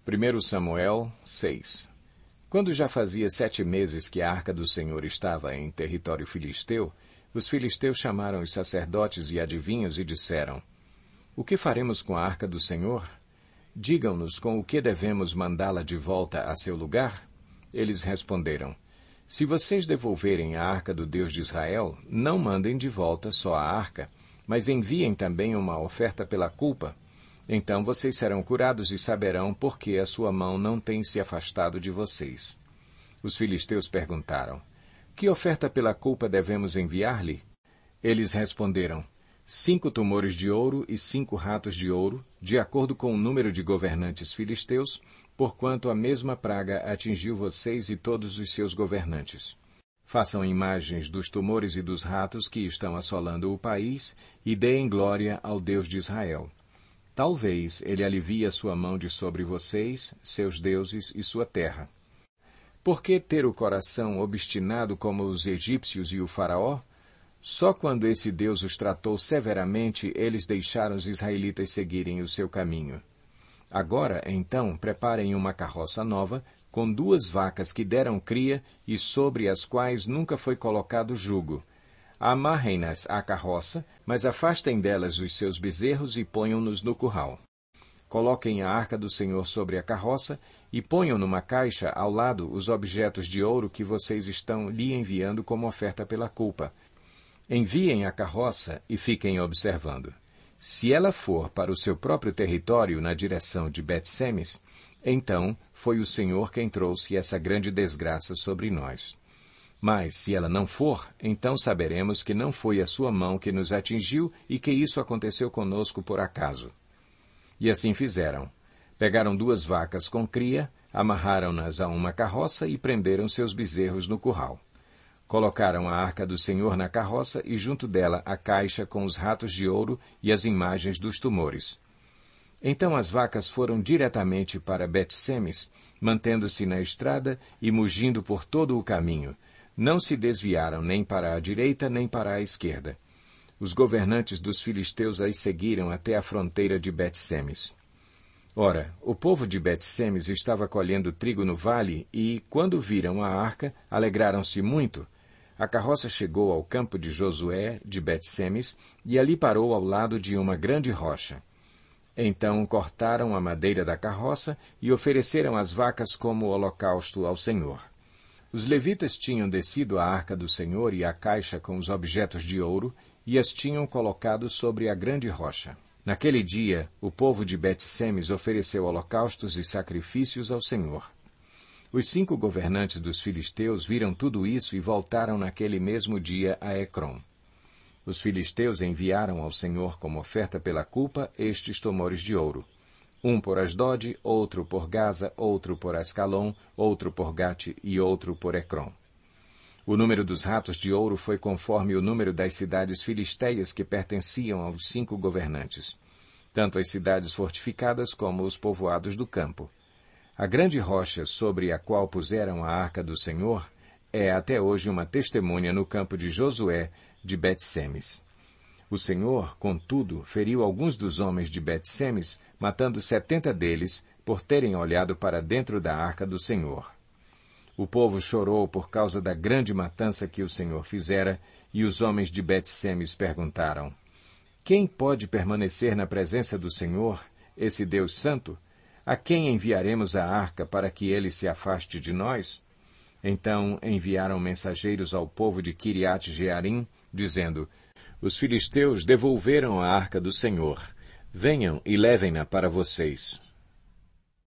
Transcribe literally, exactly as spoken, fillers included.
primeiro Samuel seis. Quando já fazia sete meses que a arca do Senhor estava em território filisteu, os filisteus chamaram os sacerdotes e adivinhos e disseram: O que faremos com a arca do Senhor? Digam-nos com o que devemos mandá-la de volta a seu lugar? Eles responderam: Se vocês devolverem a arca do Deus de Israel, não mandem de volta só a arca, mas enviem também uma oferta pela culpa. Então vocês serão curados e saberão por que a sua mão não tem se afastado de vocês. Os filisteus perguntaram: Que oferta pela culpa devemos enviar-lhe? Eles responderam: Cinco tumores de ouro e cinco ratos de ouro, de acordo com o número de governantes filisteus, porquanto a mesma praga atingiu vocês e todos os seus governantes. Façam imagens dos tumores e dos ratos que estão assolando o país e deem glória ao Deus de Israel. Talvez ele alivie a sua mão de sobre vocês, seus deuses e sua terra. Por que ter o coração obstinado como os egípcios e o faraó? Só quando esse Deus os tratou severamente, eles deixaram os israelitas seguirem o seu caminho. Agora, então, preparem uma carroça nova, com duas vacas que deram cria e sobre as quais nunca foi colocado jugo. Amarrem-nas à carroça, mas afastem delas os seus bezerros e ponham-nos no curral. Coloquem a arca do Senhor sobre a carroça e ponham numa caixa ao lado os objetos de ouro que vocês estão lhe enviando como oferta pela culpa. Enviem a carroça e fiquem observando. Se ela for para o seu próprio território na direção de Bet-Semes, então foi o Senhor quem trouxe essa grande desgraça sobre nós. Mas, se ela não for, então saberemos que não foi a sua mão que nos atingiu e que isso aconteceu conosco por acaso. E assim fizeram. Pegaram duas vacas com cria, amarraram-nas a uma carroça e prenderam seus bezerros no curral. Colocaram a arca do Senhor na carroça e junto dela a caixa com os ratos de ouro e as imagens dos tumores. Então as vacas foram diretamente para Bet-Semes, mantendo-se na estrada e mugindo por todo o caminho. Não se desviaram nem para a direita nem para a esquerda. Os governantes dos filisteus as seguiram até a fronteira de Bet-Semes. Ora, o povo de Bet-Semes estava colhendo trigo no vale e, quando viram a arca, alegraram-se muito. A carroça chegou ao campo de Josué, de Bet-Semes, e ali parou ao lado de uma grande rocha. Então cortaram a madeira da carroça e ofereceram as vacas como holocausto ao Senhor. Os levitas tinham descido a arca do Senhor e a caixa com os objetos de ouro e as tinham colocado sobre a grande rocha. Naquele dia, o povo de Bet-Semes ofereceu holocaustos e sacrifícios ao Senhor. Os cinco governantes dos filisteus viram tudo isso e voltaram naquele mesmo dia a Ecrom. Os filisteus enviaram ao Senhor como oferta pela culpa estes tumores de ouro. Um por Asdod, outro por Gaza, outro por Ascalon, outro por Gate e outro por Ecrom. O número dos ratos de ouro foi conforme o número das cidades filisteias que pertenciam aos cinco governantes, tanto as cidades fortificadas como os povoados do campo. A grande rocha sobre a qual puseram a arca do Senhor é até hoje uma testemunha no campo de Josué de Bet-Semes. O Senhor, contudo, feriu alguns dos homens de Bet-Semes, matando setenta deles, por terem olhado para dentro da arca do Senhor. O povo chorou por causa da grande matança que o Senhor fizera, e os homens de Bet-Semes perguntaram: Quem pode permanecer na presença do Senhor, esse Deus santo? A quem enviaremos a arca para que ele se afaste de nós? Então enviaram mensageiros ao povo de Quiriate-Jearim, dizendo: Os filisteus devolveram a arca do Senhor. Venham e levem-na para vocês.